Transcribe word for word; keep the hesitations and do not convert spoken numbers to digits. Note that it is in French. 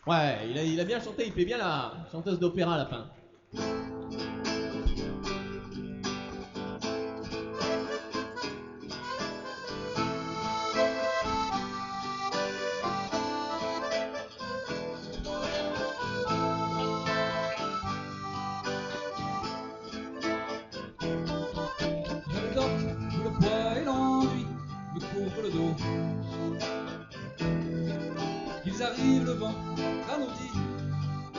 Ouais, il a, il a bien chanté, il fait bien la chanteuse d'opéra à la fin. Le doc, où le poids et l'ennui me couvrent le dos. Ils arrivent, le vent ralentit,